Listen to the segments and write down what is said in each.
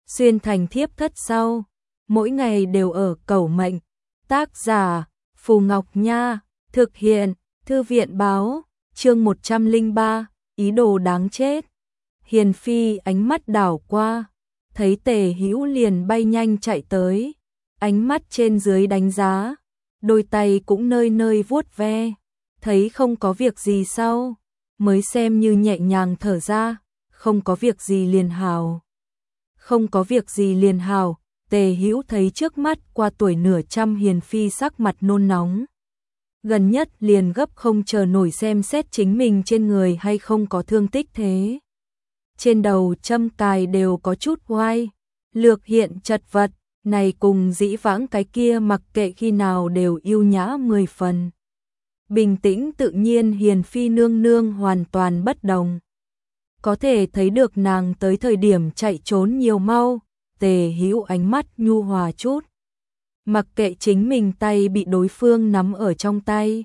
xuyên thành thiếp thất sau, mỗi ngày đều ở cầu mệnh. Tác giả Phù Ngọc Nha, thực hiện Thư viện báo, chương 103, ý đồ đáng chết. Hiền Phi ánh mắt đảo qua, thấy Tề Hữu liền bay nhanh chạy tới, ánh mắt trên dưới đánh giá, đôi tay cũng nơi nơi vuốt ve, thấy không có việc gì sau, mới xem như nhẹ nhàng thở ra, không có việc gì liền hào. Không có việc gì liền hào, Tề Hữu thấy trước mắt qua tuổi nửa trăm Hiền Phi sắc mặt nôn nóng. Gần nhất liền gấp không chờ nổi xem xét chính mình trên người hay không có thương tích thế. Trên đầu châm cài đều có chút oai, lược hiện chật vật, này cùng dĩ vãng cái kia mặc kệ khi nào đều yêu nhã 10 phần. Bình tĩnh tự nhiên Hiền Phi nương nương hoàn toàn bất đồng. Có thể thấy được nàng tới thời điểm chạy trốn nhiều mau, Tề Hữu ánh mắt nhu hòa chút. Mặc kệ chính mình tay bị đối phương nắm ở trong tay.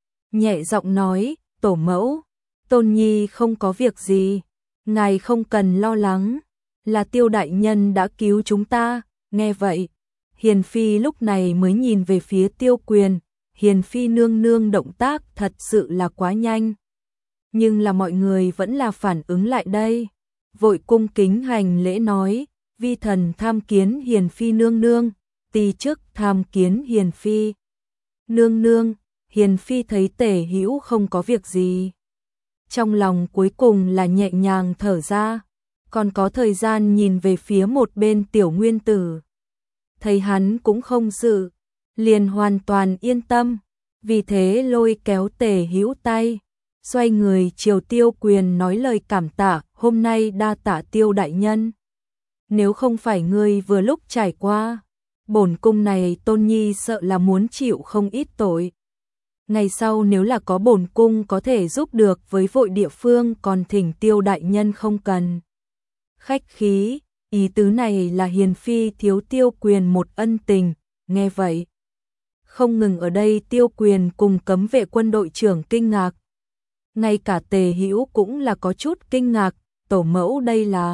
Nhẹ giọng nói, tổ mẫu, Tôn Nhi không có việc gì, ngài không cần lo lắng, là Tiêu đại nhân đã cứu chúng ta. Nghe vậy, Hiền Phi lúc này mới nhìn về phía Tiêu Quyền, Hiền Phi nương nương động tác thật sự là quá nhanh. Nhưng là mọi người vẫn là phản ứng lại đây, vội cung kính hành lễ nói, vi thần tham kiến Hiền Phi nương nương, tỳ chức tham kiến Hiền Phi nương nương. Hiền Phi thấy Tề Hữu không có việc gì, trong lòng cuối cùng là nhẹ nhàng thở ra, còn có thời gian nhìn về phía một bên Tiểu Nguyên Tử. Thấy hắn cũng không sự, liền hoàn toàn yên tâm, vì thế lôi kéo Tề Hữu tay, xoay người chiều Tiêu Quyền nói lời cảm tạ, hôm nay đa tạ Tiêu đại nhân. Nếu không phải ngươi vừa lúc trải qua, bổn cung này Tôn Nhi sợ là muốn chịu không ít tội. Ngày sau nếu là có bổn cung có thể giúp được với vội địa phương còn thỉnh Tiêu đại nhân không cần khách khí, ý tứ này là Hiền Phi thiếu Tiêu Quyền một ân tình. Nghe vậy, không ngừng ở đây Tiêu Quyền cùng cấm vệ quân đội trưởng kinh ngạc. Ngay cả Tề Hữu cũng là có chút kinh ngạc, tổ mẫu đây là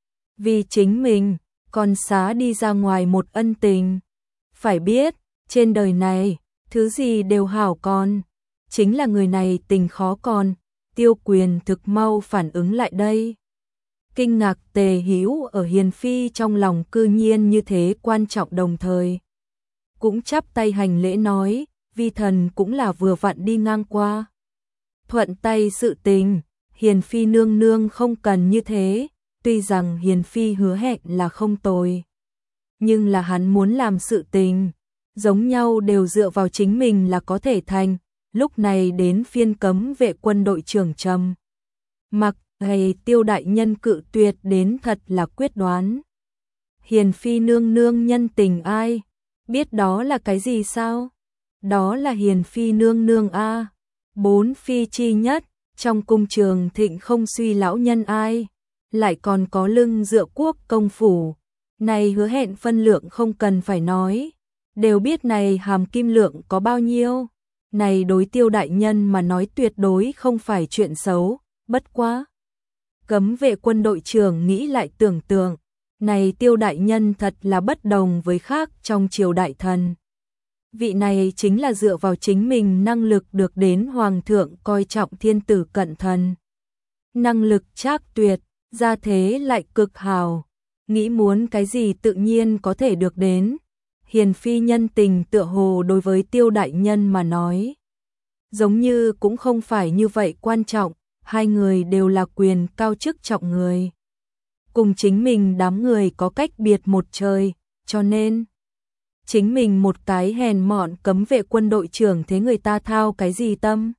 vì chính mình, còn xá đi ra ngoài một ân tình. Phải biết, trên đời này, thứ gì đều hảo còn, chính là người này tình khó còn. Tiêu Quyền thực mau phản ứng lại đây. Kinh ngạc Tề Hữu ở Hiền Phi trong lòng cư nhiên như thế quan trọng, đồng thời cũng chắp tay hành lễ nói, vi thần cũng là vừa vặn đi ngang qua. Thuận tay sự tình, Hiền Phi nương nương không cần như thế, tuy rằng Hiền Phi hứa hẹn là không tồi, nhưng là hắn muốn làm sự tình, giống nhau đều dựa vào chính mình là có thể thành. Lúc này đến phiên cấm vệ quân đội trưởng trầm mặc, hay Tiêu đại nhân cự tuyệt đến thật là quyết đoán. Hiền Phi nương nương nhân tình ai, biết đó là cái gì sao? Đó là Hiền Phi nương nương a, bốn phi chi nhất, trong cung trường thịnh không suy lão nhân ai, lại còn có lưng dựa quốc công phủ. Này hứa hẹn phân lượng không cần phải nói, đều biết này hàm kim lượng có bao nhiêu. Này đối Tiêu đại nhân mà nói tuyệt đối không phải chuyện xấu, bất quá. Cấm vệ quân đội trưởng nghĩ lại tưởng tượng, này Tiêu đại nhân thật là bất đồng với khác trong triều đại thần. Vị này chính là dựa vào chính mình năng lực được đến hoàng thượng coi trọng thiên tử cận thần. Năng lực trác tuyệt, gia thế lại cực hào, nghĩ muốn cái gì tự nhiên có thể được đến. Hiền Phi nhân tình tựa hồ đối với Tiêu đại nhân mà nói, giống như cũng không phải như vậy quan trọng, hai người đều là quyền cao chức trọng người. Cùng chính mình đám người có cách biệt một trời, cho nên chính mình một cái hèn mọn cấm vệ quân đội trưởng thế người ta thao cái gì tâm.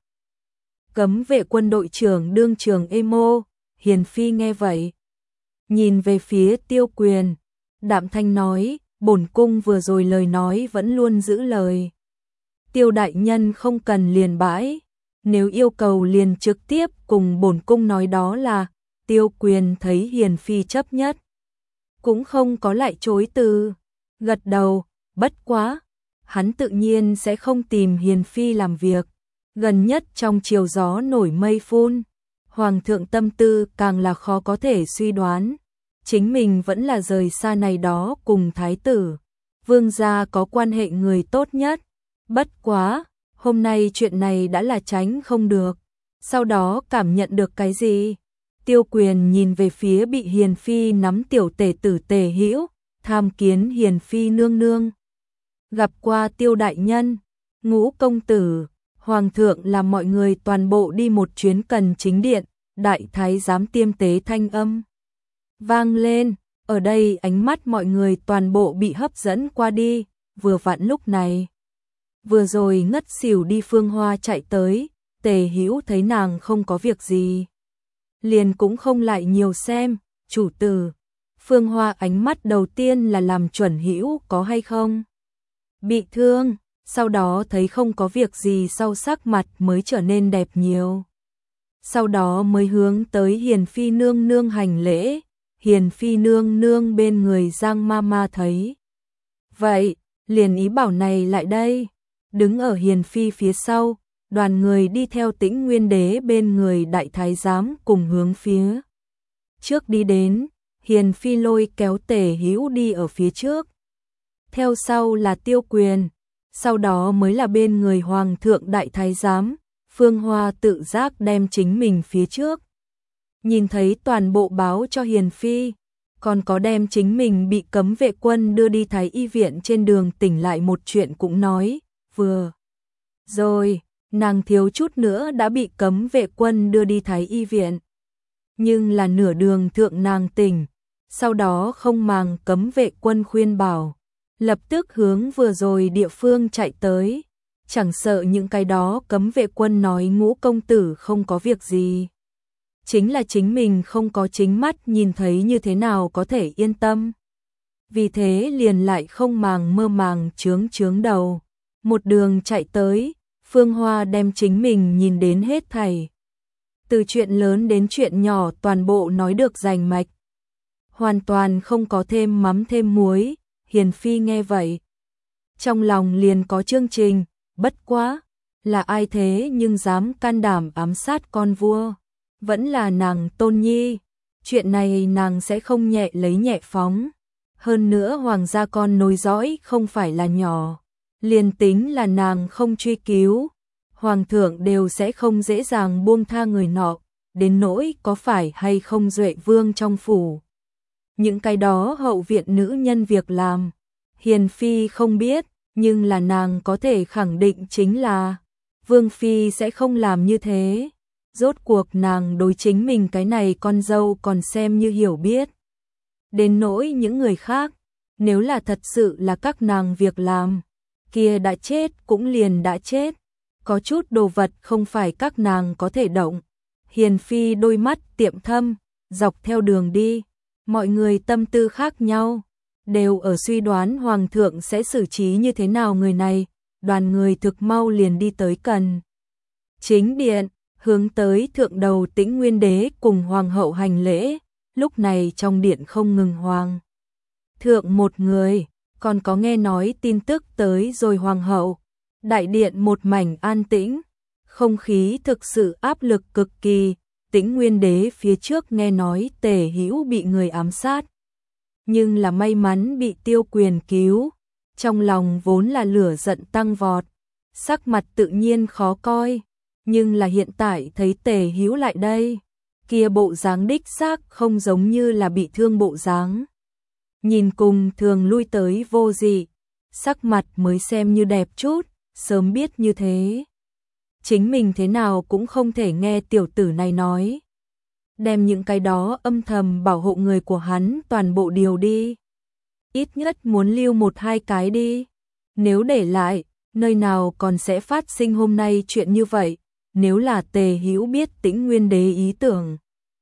Cấm vệ quân đội trưởng đương trường emo, Hiền Phi nghe vậy, nhìn về phía Tiêu Quyền, đạm thanh nói, bổn cung vừa rồi lời nói vẫn luôn giữ lời. Tiêu đại nhân không cần liền bãi, nếu yêu cầu liền trực tiếp cùng bổn cung nói đó là. Tiêu Quyền thấy Hiền Phi chấp nhất, cũng không có lại chối từ, gật đầu, bất quá, hắn tự nhiên sẽ không tìm Hiền Phi làm việc. Gần nhất trong chiều gió nổi mây phun, hoàng thượng tâm tư càng là khó có thể suy đoán. chính mình vẫn là rời xa này đó cùng thái tử, vương gia có quan hệ người tốt nhất. Bất quá, hôm nay chuyện này đã là tránh không được. Sau đó cảm nhận được cái gì? Tiêu Quyền nhìn về phía bị Hiền Phi nắm tiểu tể tử Tề Hữu, tham kiến Hiền Phi nương nương. Gặp qua Tiêu đại nhân, Ngũ công tử, hoàng thượng làm mọi người toàn bộ đi một chuyến cần chính điện, đại thái giám tiêm tế thanh âm vang lên, ở đây ánh mắt mọi người toàn bộ bị hấp dẫn qua đi, vừa vặn lúc này. Vừa rồi ngất xỉu đi Phương Hoa chạy tới, Tề Hữu thấy nàng không có việc gì, liền cũng không lại nhiều xem, chủ tử. Phương Hoa ánh mắt đầu tiên là làm chuẩn Hữu có hay không bị thương, sau đó thấy không có việc gì sau sắc mặt mới trở nên đẹp nhiều. Sau đó mới hướng tới Hiền Phi nương nương hành lễ, Hiền Phi nương nương bên người Giang Mama thấy vậy, liền ý bảo này lại đây, đứng ở Hiền Phi phía sau, đoàn người đi theo Tĩnh Nguyên Đế bên người đại thái giám cùng hướng phía trước đi đến, Hiền Phi lôi kéo Tề Hữu đi ở phía trước. Theo sau là Tiêu Quyền, sau đó mới là bên người Hoàng thượng đại thái giám, Phương Hoa tự giác đem chính mình phía trước. Nhìn thấy toàn bộ báo cho Hiền Phi, còn có đem chính mình bị cấm vệ quân đưa đi Thái y viện trên đường tỉnh lại một chuyện cũng nói, vừa rồi, nàng thiếu chút nữa đã bị cấm vệ quân đưa đi Thái y viện. Nhưng là nửa đường thượng nàng tỉnh, sau đó không màng cấm vệ quân khuyên bảo, lập tức hướng vừa rồi địa phương chạy tới, chẳng sợ những cái đó cấm vệ quân nói Ngũ công tử không có việc gì. Chính là chính mình không có chính mắt nhìn thấy như thế nào có thể yên tâm. Vì thế liền lại không màng mơ màng chướng đầu. Một đường chạy tới, Phương Hoa đem chính mình nhìn đến hết thảy. Từ chuyện lớn đến chuyện nhỏ toàn bộ nói được rành mạch. Hoàn toàn không có thêm mắm thêm muối, Hiền Phi nghe vậy. Trong lòng liền có chương trình, bất quá, là ai thế nhưng dám can đảm ám sát con vua. Vẫn là nàng Tôn Nhi, chuyện này nàng sẽ không nhẹ lấy nhẹ phóng. Hơn nữa hoàng gia con nối dõi không phải là nhỏ, liền tính là nàng không truy cứu, hoàng thượng đều sẽ không dễ dàng buông tha người nọ, đến nỗi có phải hay không Duệ Vương trong phủ. Những cái đó hậu viện nữ nhân việc làm, Hiền Phi không biết, nhưng là nàng có thể khẳng định chính là Vương Phi sẽ không làm như thế. Rốt cuộc nàng đối chính mình cái này con dâu còn xem như hiểu biết. Đến nỗi những người khác, nếu là thật sự là các nàng việc làm, kia đã chết cũng liền đã chết. Có chút đồ vật không phải các nàng có thể động. Hiền Phi đôi mắt tiệm thâm, dọc theo đường đi, mọi người tâm tư khác nhau, đều ở suy đoán hoàng thượng sẽ xử trí như thế nào người này. Đoàn người thực mau liền đi tới cần chính điện, hướng tới thượng đầu Tĩnh Nguyên Đế cùng hoàng hậu hành lễ. Lúc này trong điện không ngừng hoàng thượng một người, còn có nghe nói tin tức tới rồi hoàng hậu. Đại điện một mảnh an tĩnh, không khí thực sự áp lực cực kỳ. Tĩnh Nguyên Đế phía trước nghe nói Tề Hữu bị người ám sát, nhưng là may mắn bị Tiêu Quyền cứu, trong lòng vốn là lửa giận tăng vọt, sắc mặt tự nhiên khó coi. Nhưng là hiện tại thấy Tề Hữu lại đây, kia bộ dáng đích xác không giống như là bị thương bộ dáng. Nhìn cùng thường lui tới vô dị, sắc mặt mới xem như đẹp chút, sớm biết như thế. Chính mình thế nào cũng không thể nghe tiểu tử này nói. Đem những cái đó âm thầm bảo hộ người của hắn toàn bộ điều đi. Ít nhất muốn lưu một hai cái đi. Nếu để lại, nơi nào còn sẽ phát sinh hôm nay chuyện như vậy. Nếu là Tề Hữu biết Tĩnh Nguyên Đế ý tưởng,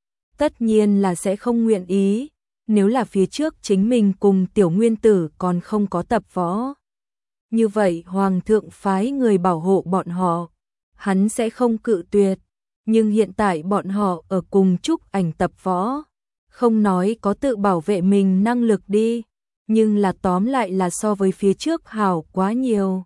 tất nhiên là sẽ không nguyện ý. Nếu là phía trước chính mình cùng tiểu nguyên tử còn không có tập võ, như vậy hoàng thượng phái người bảo hộ bọn họ, hắn sẽ không cự tuyệt. Nhưng hiện tại bọn họ ở cùng Trúc Ảnh tập võ, không nói có tự bảo vệ mình năng lực đi, nhưng là tóm lại là so với phía trước hảo quá nhiều.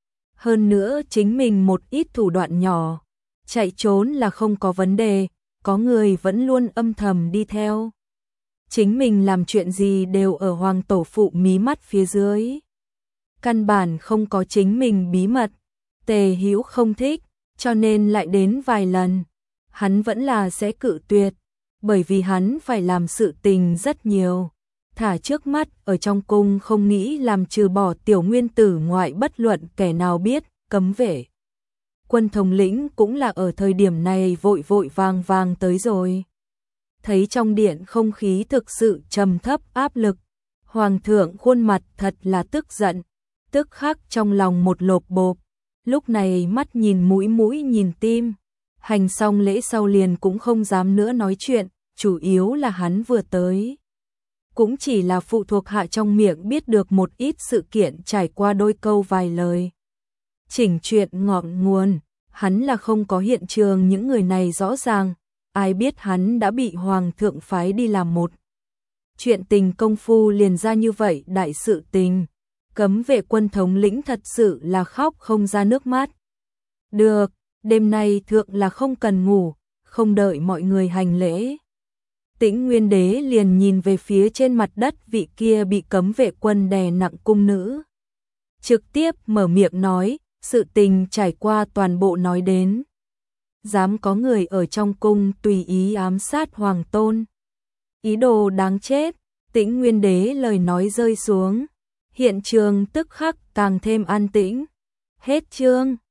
Hơn nữa chính mình một ít thủ đoạn nhỏ, chạy trốn là không có vấn đề, có người vẫn luôn âm thầm đi theo. chính mình làm chuyện gì đều ở hoàng tổ phụ mí mắt phía dưới. Căn bản không có chính mình bí mật, Tề Hữu không thích, cho nên lại đến vài lần. Hắn vẫn là sẽ cự tuyệt, bởi vì hắn phải làm sự tình rất nhiều. Thả trước mắt ở trong cung không nghĩ làm trừ bỏ tiểu nguyên tử ngoại bất luận kẻ nào biết, cấm vệ. Quân thống lĩnh cũng là ở thời điểm này vội vội vàng vàng tới rồi. Thấy trong điện không khí thực sự trầm thấp áp lực, hoàng thượng khuôn mặt thật là tức giận, tức khắc trong lòng một lộp bộp, lúc này mắt nhìn mũi nhìn tim, hành xong lễ sau liền cũng không dám nữa nói chuyện, chủ yếu là hắn vừa tới. Cũng chỉ là phụ thuộc hạ trong miệng biết được một ít sự kiện trải qua đôi câu vài lời. Chỉnh chuyện ngọn nguồn, hắn là không có hiện trường những người này rõ ràng, ai biết hắn đã bị hoàng thượng phái đi làm một. Chuyện tình công phu liền ra như vậy đại sự tình, cấm vệ quân thống lĩnh thật sự là khóc không ra nước mắt. Được, đêm nay thượng là không cần ngủ, không đợi mọi người hành lễ. Tĩnh Nguyên Đế liền nhìn về phía trên mặt đất vị kia bị cấm vệ quân đè nặng cung nữ. Trực tiếp mở miệng nói, sự tình trải qua toàn bộ nói đến. Dám có người ở trong cung tùy ý ám sát hoàng tôn. Ý đồ đáng chết, Tĩnh Nguyên Đế lời nói rơi xuống. Hiện trường tức khắc càng thêm an tĩnh. Hết chương.